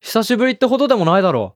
久しぶりってほどでもないだろ